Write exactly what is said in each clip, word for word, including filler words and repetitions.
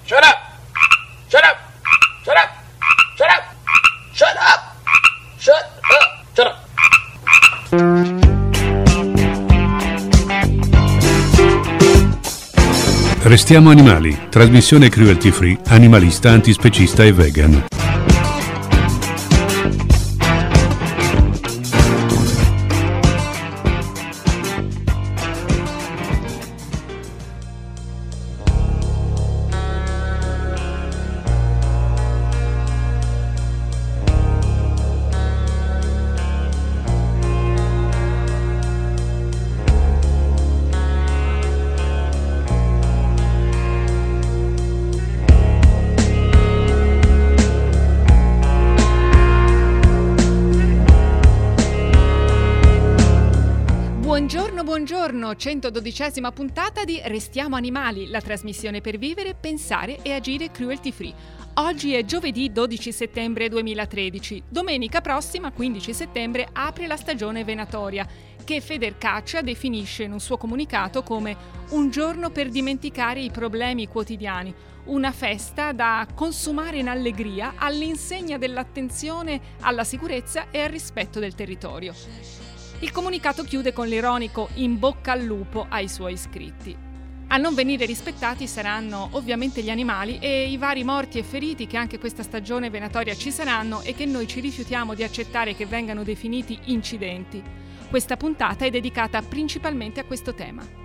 Shut up! Shut up! Shut up! Shut up! Shut up! Shut up! Shut up! Restiamo animali, trasmissione cruelty free, animalista, antispecista e vegan. centododicesima puntata di Restiamo Animali, la trasmissione per vivere, pensare e agire cruelty free. Oggi è giovedì dodici settembre duemilatredici. Domenica prossima, quindici settembre, apre la stagione venatoria, che Federcaccia definisce in un suo comunicato come un giorno per dimenticare i problemi quotidiani, una festa da consumare in allegria all'insegna dell'attenzione alla sicurezza e al rispetto del territorio. Il comunicato chiude con l'ironico in bocca al lupo ai suoi iscritti. A non venire rispettati saranno ovviamente gli animali e i vari morti e feriti che anche questa stagione venatoria ci saranno e che noi ci rifiutiamo di accettare che vengano definiti incidenti. Questa puntata è dedicata principalmente a questo tema.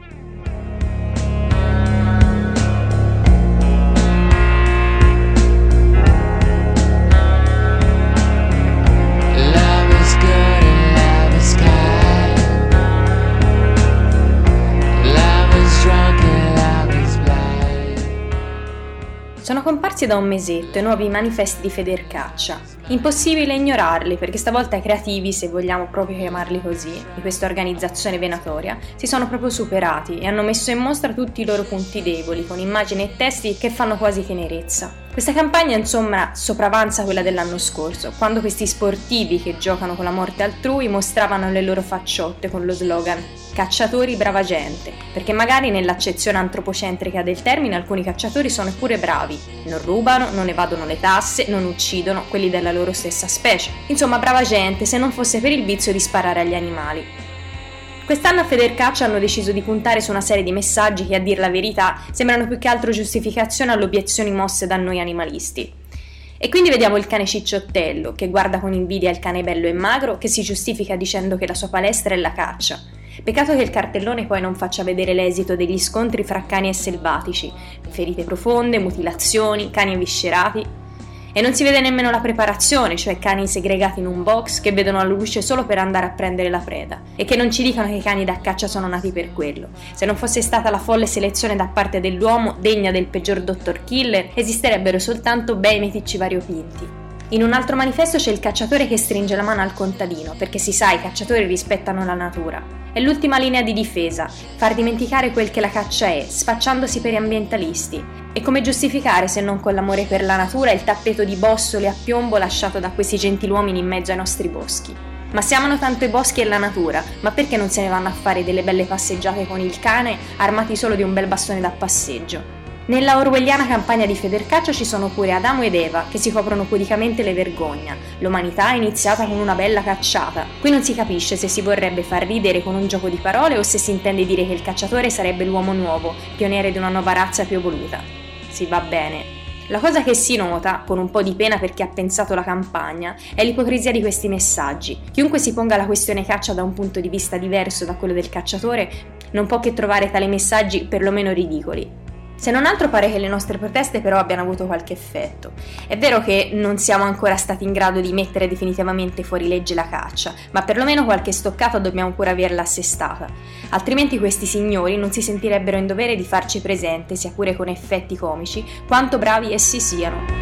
Sono comparsi da un mesetto i nuovi manifesti di Federcaccia. Impossibile ignorarli perché stavolta i creativi, se vogliamo proprio chiamarli così, di questa organizzazione venatoria, si sono proprio superati e hanno messo in mostra tutti i loro punti deboli con immagini e testi che fanno quasi tenerezza. Questa campagna insomma sopravanza quella dell'anno scorso, quando questi sportivi che giocano con la morte altrui mostravano le loro facciotte con lo slogan "Cacciatori brava gente", perché magari nell'accezione antropocentrica del termine alcuni cacciatori sono pure bravi, non rubano, non evadono le tasse, non uccidono quelli della loro stessa specie. Insomma, brava gente se non fosse per il vizio di sparare agli animali. Quest'anno a Federcaccia hanno deciso di puntare su una serie di messaggi che, a dir la verità, sembrano più che altro giustificazione alle obiezioni mosse da noi animalisti. E quindi vediamo il cane cicciottello, che guarda con invidia il cane bello e magro, che si giustifica dicendo che la sua palestra è la caccia. Peccato che il cartellone poi non faccia vedere l'esito degli scontri fra cani e selvatici, ferite profonde, mutilazioni, cani eviscerati. E non si vede nemmeno la preparazione, cioè cani segregati in un box che vedono la luce solo per andare a prendere la preda, e che non ci dicono che i cani da caccia sono nati per quello. Se non fosse stata la folle selezione da parte dell'uomo, degna del peggior dottor Killer, esisterebbero soltanto bei meticci variopinti. In un altro manifesto c'è il cacciatore che stringe la mano al contadino, perché si sa, i cacciatori rispettano la natura. È l'ultima linea di difesa, far dimenticare quel che la caccia è, sfacciandosi per ambientalisti. E come giustificare, se non con l'amore per la natura, il tappeto di bossole a piombo lasciato da questi gentiluomini in mezzo ai nostri boschi? Ma se amano tanto i boschi e la natura, ma perché non se ne vanno a fare delle belle passeggiate con il cane, armati solo di un bel bastone da passeggio? Nella orwelliana campagna di Federcaccia ci sono pure Adamo ed Eva che si coprono pudicamente le vergogna. L'umanità è iniziata con una bella cacciata. Qui non si capisce se si vorrebbe far ridere con un gioco di parole o se si intende dire che il cacciatore sarebbe l'uomo nuovo, pioniere di una nuova razza più evoluta. Si va bene. La cosa che si nota, con un po' di pena per chi ha pensato la campagna, è l'ipocrisia di questi messaggi. Chiunque si ponga la questione caccia da un punto di vista diverso da quello del cacciatore non può che trovare tali messaggi perlomeno ridicoli. Se non altro pare che le nostre proteste però abbiano avuto qualche effetto. È vero che non siamo ancora stati in grado di mettere definitivamente fuori legge la caccia, ma perlomeno qualche stoccata dobbiamo pure averla assestata. Altrimenti questi signori non si sentirebbero in dovere di farci presente, sia pure con effetti comici, quanto bravi essi siano.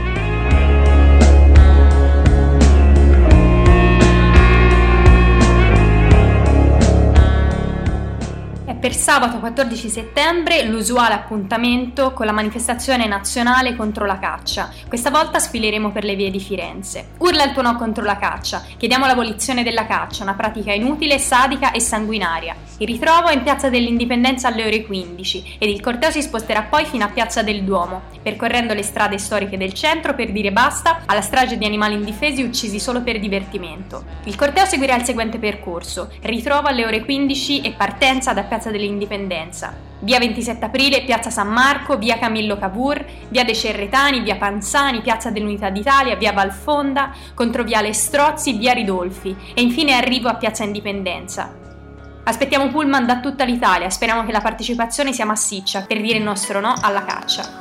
Per sabato quattordici settembre l'usuale appuntamento con la manifestazione nazionale contro la caccia. Questa volta sfileremo per le vie di Firenze. Urla il tuo no contro la caccia. Chiediamo l'abolizione della caccia, una pratica inutile, sadica e sanguinaria. Il ritrovo è in Piazza dell'Indipendenza alle ore quindici ed il corteo si sposterà poi fino a Piazza del Duomo, percorrendo le strade storiche del centro per dire basta alla strage di animali indifesi uccisi solo per divertimento. Il corteo seguirà il seguente percorso: ritrovo alle ore quindici e partenza da Piazza dell'Indipendenza. Via ventisette aprile, Piazza San Marco, via Camillo Cavour, via dei Cerretani, via Panzani, Piazza dell'Unità d'Italia, via Valfonda, controviale Strozzi, via Ridolfi e infine arrivo a Piazza Indipendenza. Aspettiamo pullman da tutta l'Italia, speriamo che la partecipazione sia massiccia per dire il nostro no alla caccia.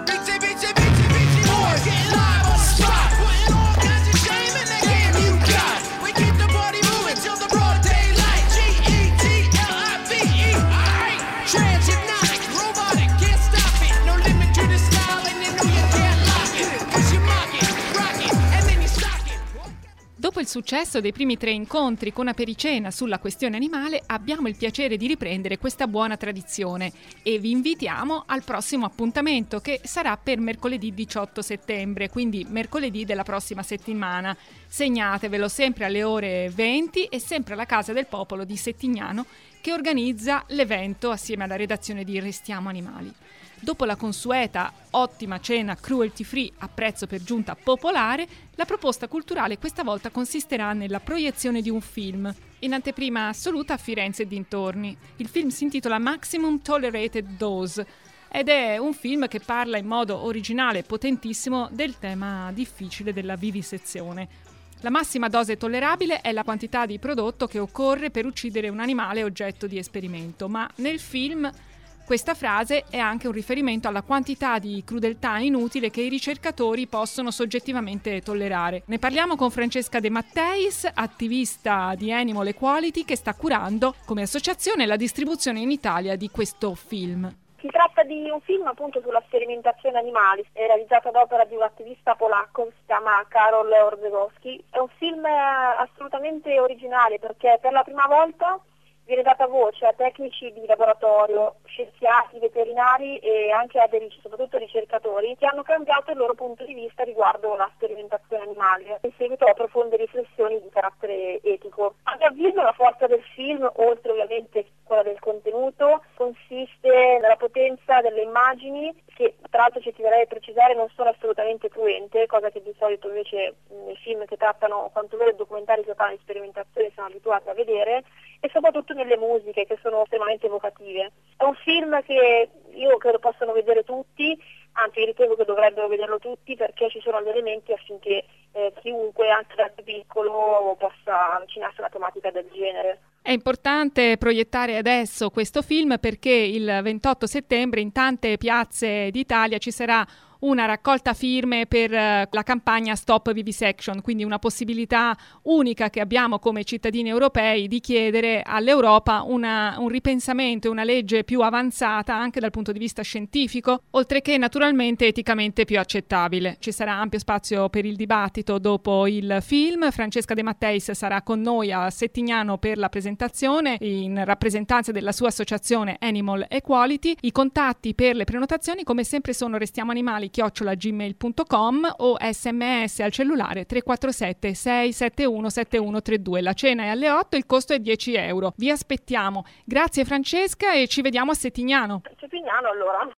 Dopo il successo dei primi tre incontri con Apericena sulla questione animale, abbiamo il piacere di riprendere questa buona tradizione e vi invitiamo al prossimo appuntamento, che sarà per mercoledì diciotto settembre, quindi mercoledì della prossima settimana. Segnatevelo sempre alle ore venti e sempre alla Casa del Popolo di Settignano, che organizza l'evento assieme alla redazione di Restiamo Animali. Dopo la consueta ottima cena cruelty free a prezzo per giunta popolare, la proposta culturale questa volta consisterà nella proiezione di un film, in anteprima assoluta a Firenze e dintorni. Il film si intitola Maximum Tolerated Dose ed è un film che parla in modo originale e potentissimo del tema difficile della vivisezione. La massima dose tollerabile è la quantità di prodotto che occorre per uccidere un animale oggetto di esperimento, ma nel film questa frase è anche un riferimento alla quantità di crudeltà inutile che i ricercatori possono soggettivamente tollerare. Ne parliamo con Francesca De Matteis, attivista di Animal Equality, che sta curando come associazione la distribuzione in Italia di questo film. Si tratta di un film appunto sulla sperimentazione animale, è realizzato ad opera di un attivista polacco, si chiama Karol Orzegowski. È un film assolutamente originale perché per la prima volta viene data voce a tecnici di laboratorio, scienziati, veterinari e anche a dei, soprattutto ricercatori, che hanno cambiato il loro punto di vista riguardo la sperimentazione animale, in seguito a profonde riflessioni di carattere etico. A mio avviso la forza del film, oltre ovviamente quella del contenuto, consiste nella potenza delle immagini, che tra l'altro ci terrei a precisare non sono assolutamente cruente, cosa che di solito invece nei film che trattano quantomeno documentari che fanno di sperimentazione siamo abituati a vedere, e soprattutto nelle musiche che sono estremamente evocative. È un film che io credo possano vedere tutti, anzi ritengo che dovrebbero vederlo tutti, perché ci sono gli elementi affinché eh, chiunque, anche da più piccolo, possa avvicinarsi a una tematica del genere. È importante proiettare adesso questo film perché il ventotto settembre in tante piazze d'Italia ci sarà una raccolta firme per la campagna Stop Vivisection, quindi una possibilità unica che abbiamo come cittadini europei di chiedere all'Europa una, un ripensamento, una legge più avanzata anche dal punto di vista scientifico, oltre che naturalmente eticamente più accettabile. Ci sarà ampio spazio per il dibattito dopo il film. Francesca De Matteis sarà con noi a Settignano per la presentazione in rappresentanza della sua associazione Animal Equality. I contatti per le prenotazioni come sempre sono Restiamo Animali chiocciola gmail punto com o sms al cellulare tre quattro sette sei sette uno sette uno tre due. La cena è alle otto, il costo è dieci euro. Vi aspettiamo. Grazie Francesca e ci vediamo a Settignano. Settignano allora.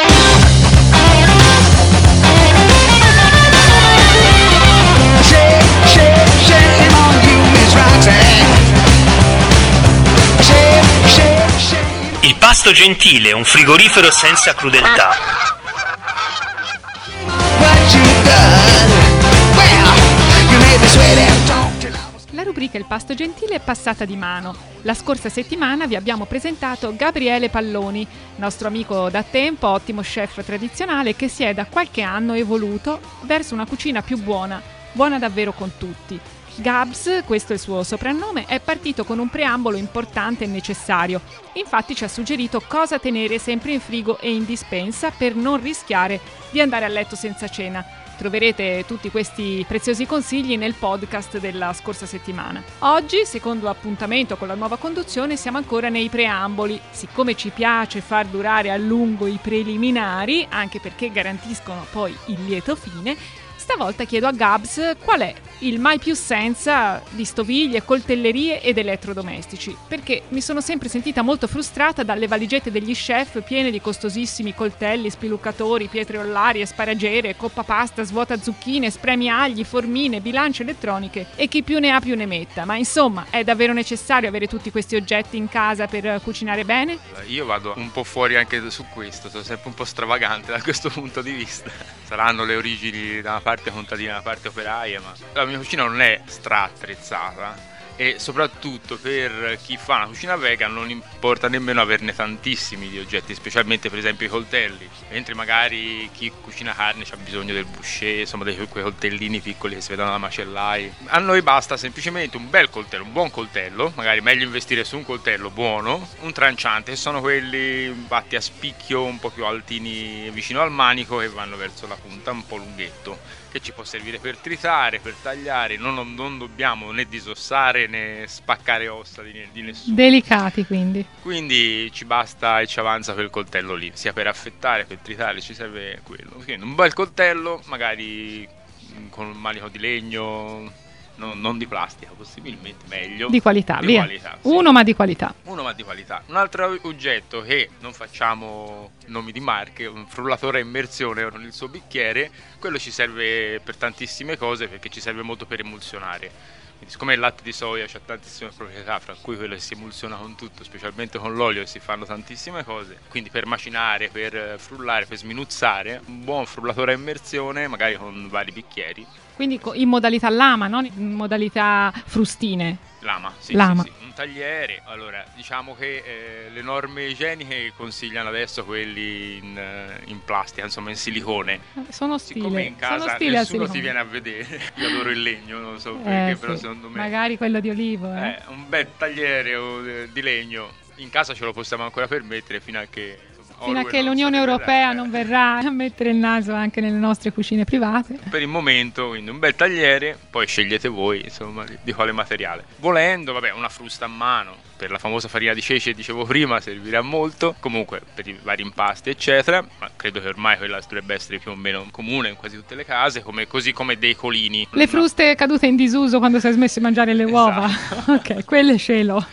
Il Pasto Gentile, un frigorifero senza crudeltà. La rubrica Il Pasto Gentile è passata di mano. La scorsa settimana vi abbiamo presentato Gabriele Palloni, nostro amico da tempo, ottimo chef tradizionale che si è da qualche anno evoluto verso una cucina più buona, buona davvero con tutti. Gabs, questo è il suo soprannome, è partito con un preambolo importante e necessario. Infatti ci ha suggerito cosa tenere sempre in frigo e in dispensa per non rischiare di andare a letto senza cena. Troverete tutti questi preziosi consigli nel podcast della scorsa settimana. Oggi, secondo appuntamento con la nuova conduzione, siamo ancora nei preamboli. Siccome ci piace far durare a lungo i preliminari, anche perché garantiscono poi il lieto fine, Stavolta chiedo a Gabs qual è il mai più senza di stoviglie, coltellerie ed elettrodomestici, perché mi sono sempre sentita molto frustrata dalle valigette degli chef piene di costosissimi coltelli, spiluccatori, pietre ollarie, sparagere, coppa pasta, svuota zucchine, spremi agli, formine, bilance elettroniche e chi più ne ha più ne metta. Ma insomma, è davvero necessario avere tutti questi oggetti in casa per cucinare bene? Io vado un po' fuori anche su questo, sono sempre un po' stravagante da questo punto di vista. Saranno le origini da una parte contadina, da una parte operaia, ma la mia cucina non è stra-attrezzata e soprattutto per chi fa una cucina vegan non importa nemmeno averne tantissimi di oggetti, specialmente per esempio i coltelli, mentre magari chi cucina carne ha bisogno del boucher, insomma dei quei coltellini piccoli che si vedono alla macellai. A noi basta semplicemente un bel coltello, un buon coltello, magari meglio investire su un coltello buono, un tranciante, che sono quelli fatti a spicchio un po' più altini vicino al manico che vanno verso la punta, un po' lunghetto, che ci può servire per tritare, per tagliare, non, non dobbiamo né disossare né spaccare ossa di, di nessuno. Delicati quindi. Quindi ci basta e ci avanza quel coltello lì, sia per affettare, per tritare, ci serve quello. Quindi un bel coltello, magari con un manico di legno, no, non di plastica, possibilmente meglio. Di qualità, di via. Qualità, sì. Uno ma di qualità. Uno ma di qualità. Un altro oggetto che non facciamo nomi di marche, un frullatore a immersione con il suo bicchiere, quello ci serve per tantissime cose perché ci serve molto per emulsionare. Quindi, siccome il latte di soia ha tantissime proprietà, fra cui quello che si emulsiona con tutto, specialmente con l'olio, e si fanno tantissime cose, quindi per macinare, per frullare, per sminuzzare, un buon frullatore a immersione, magari con vari bicchieri. Quindi in modalità lama, non in modalità frustine. Lama, sì, Lama. sì, sì. Un tagliere, allora diciamo che eh, le norme igieniche consigliano adesso quelli in, eh, in plastica, insomma in silicone. Sono Siccome stile, in casa sono stile al nessuno silicone. ti viene a vedere, io adoro il legno, non so perché, Eh, però sì. secondo me Magari quello di olivo, eh. eh, un bel tagliere o, eh, di legno in casa ce lo possiamo ancora permettere fino a che insomma, Fino a Orwell che non l'Unione se ne Europea verrà, eh. non verrà a mettere il naso anche nelle nostre cucine private. Per il momento, quindi un bel tagliere, poi scegliete voi, insomma, di, di quale materiale. Volendo, vabbè, una frusta a mano, per la famosa farina di ceci che dicevo prima, servirà molto. Comunque, per i vari impasti, eccetera, ma credo che ormai quella dovrebbe essere più o meno comune in quasi tutte le case, come, così come dei colini. Le fruste cadute in disuso quando si è smesso di mangiare le uova. Esatto. Ok, quelle ce l'ho.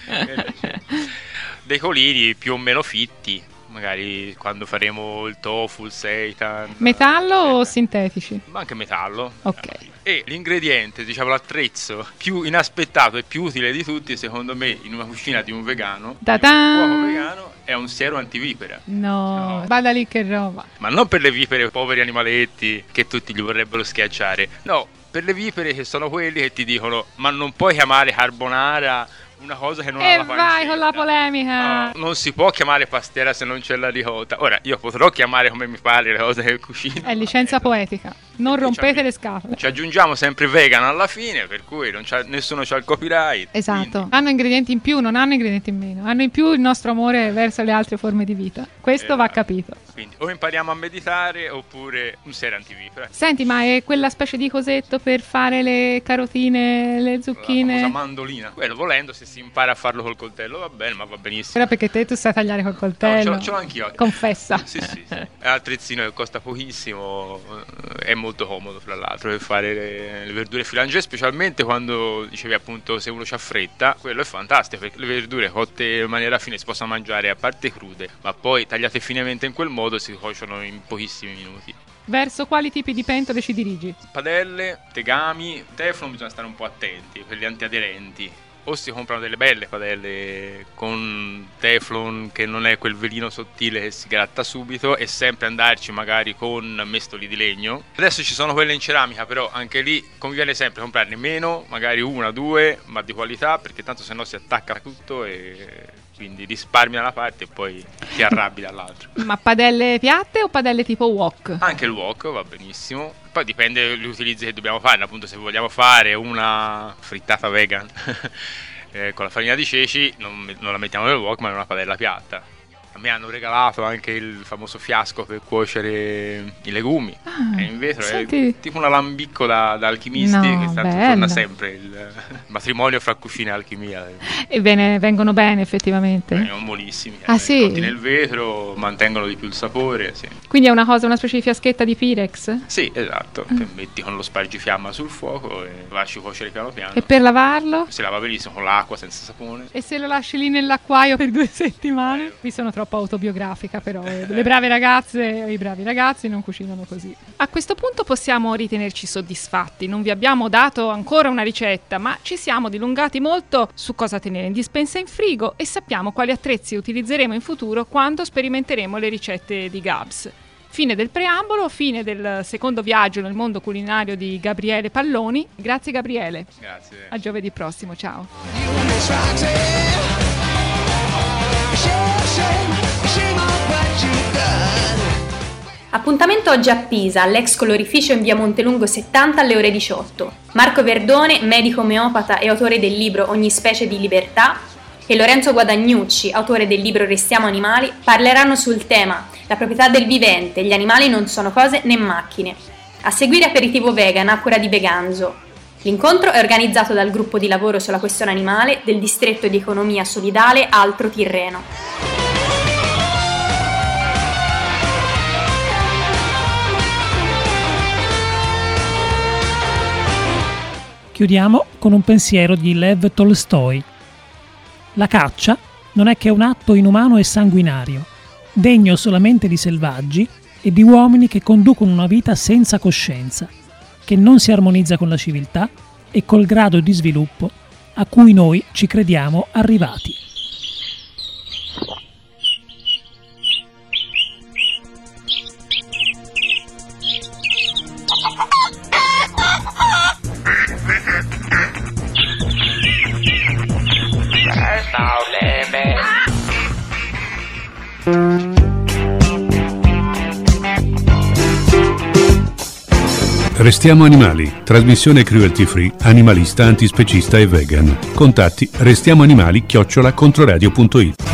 Dei colini più o meno fitti, magari quando faremo il tofu, il seitan. Metallo o eccetera. Sintetici? Ma anche metallo. Ok. E l'ingrediente, diciamo l'attrezzo più inaspettato e più utile di tutti, secondo me, in una cucina di un vegano, Ta-ta! di un cuoco vegano, è un siero antivipera. No, No. vada lì che roba. Ma non per le vipere, poveri animaletti, che tutti li vorrebbero schiacciare. No, per le vipere che sono quelli che ti dicono ma non puoi chiamare carbonara una cosa che non ha E la vai pancetta. con la polemica. No, non si può chiamare pastiera se non c'è la ricotta. Ora, io potrò chiamare come mi pare le cose che cucino. È licenza poetica. Non Ci rompete aggi- le scatole. Ci aggiungiamo sempre vegan alla fine, per cui non c'ha, nessuno c'ha il copyright. Esatto. Quindi, Hanno ingredienti in più, non hanno ingredienti in meno. Hanno in più il nostro amore verso le altre forme di vita. Questo va Esatto. capito. quindi o impariamo a meditare oppure un siero antivipera. Senti, ma è quella specie di cosetto per fare le carotine, le La zucchine? famosa mandolina. Quello volendo, se si impara a farlo col coltello va bene, ma va benissimo. Era perché te tu sai tagliare col coltello. No, ce l'ho, ce l'ho anch'io. Confessa. Sì, sì, sì. È un attrezzino che costa pochissimo, eh, è molto comodo fra l'altro per fare le, le verdure filange, specialmente quando dicevi appunto se uno c'ha fretta, quello è fantastico perché le verdure cotte in maniera fine si possono mangiare a parte crude, ma poi tagliate finemente in quel modo si cuociono in pochissimi minuti. Verso quali tipi di pentole ci dirigi? Padelle, tegami, teflon bisogna stare un po' attenti, quelli antiaderenti. O si comprano delle belle padelle con teflon che non è quel velino sottile che si gratta subito, e sempre andarci magari con mestoli di legno. Adesso ci sono quelle in ceramica, però anche lì conviene sempre comprarne meno, magari una, due, ma di qualità, perché tanto sennò si attacca tutto e quindi risparmi da una parte e poi ti arrabbi dall'altra. Ma padelle piatte o padelle tipo wok? Anche il wok va benissimo, poi dipende dagli utilizzi che dobbiamo fare, appunto se vogliamo fare una frittata vegan eh, con la farina di ceci non, non la mettiamo nel wok ma in una padella piatta. A me hanno regalato anche il famoso fiasco per cuocere i legumi, Ah, è in vetro, senti. è tipo un alambicco da, da alchimisti, No, che tanto bello. torna sempre il matrimonio fra cucina e alchimia. Ebbene, vengono bene effettivamente. Vengono buonissimi, Ah, eh, sì? cotti nel vetro, mantengono di più il sapore, sì. Quindi è una cosa, una specie di fiaschetta di Pirex? Sì, esatto, che metti con lo spargifiamma sul fuoco e lo lasci cuocere piano piano. E per lavarlo? Si lava benissimo con l'acqua, senza sapone. E se lo lasci lì nell'acquaio per due settimane? Vi sono troppo autobiografica, però eh, le brave ragazze e i bravi ragazzi non cucinano così. A questo punto possiamo ritenerci soddisfatti. Non vi abbiamo dato ancora una ricetta, ma ci siamo dilungati molto su cosa tenere in dispensa e in frigo e sappiamo quali attrezzi utilizzeremo in futuro quando sperimenteremo le ricette di Gabs. Fine del preambolo, fine del secondo viaggio nel mondo culinario di Gabriele Palloni. Grazie Gabriele. Grazie. A giovedì prossimo, ciao. Appuntamento oggi a Pisa, all'ex colorificio in via Montelungo settanta alle ore diciotto. Marco Verdone, medico omeopata e autore del libro Ogni specie di libertà, e Lorenzo Guadagnucci, autore del libro Restiamo animali, parleranno sul tema La proprietà del vivente, gli animali non sono cose né macchine. A seguire aperitivo vegan a cura di Veganzo. L'incontro è organizzato dal gruppo di lavoro sulla questione animale del distretto di economia solidale Altro Tirreno. Chiudiamo con un pensiero di Lev Tolstoi. La caccia non è che un atto inumano e sanguinario, degno solamente di selvaggi e di uomini che conducono una vita senza coscienza, che non si armonizza con la civiltà e col grado di sviluppo a cui noi ci crediamo arrivati. Restiamo animali, trasmissione cruelty free, animalista, antispecista e vegan. Contatti restiamoanimali chiocciola controradio punto it.